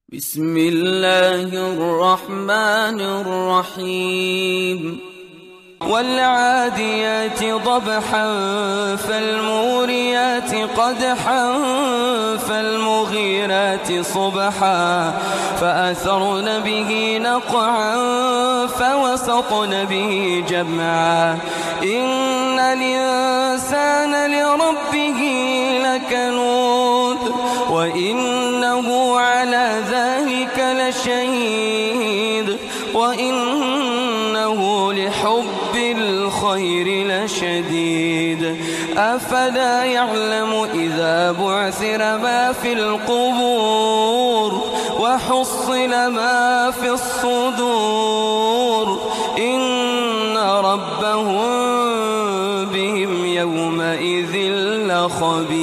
بسم الله الرحمن الرحيم والعاديات ضبحا فالموريات قدحا فالمغيرات صبحا فأثرن به نقعا فوسطن به جمعا إن الإنسان لربه لكنود وإنه على ذلك لشهيد وإنه لحب الخير لشديد أفلا يعلم إذا بعثر ما في القبور وحصل ما في الصدور إن ربهم بهم يومئذ لخبير.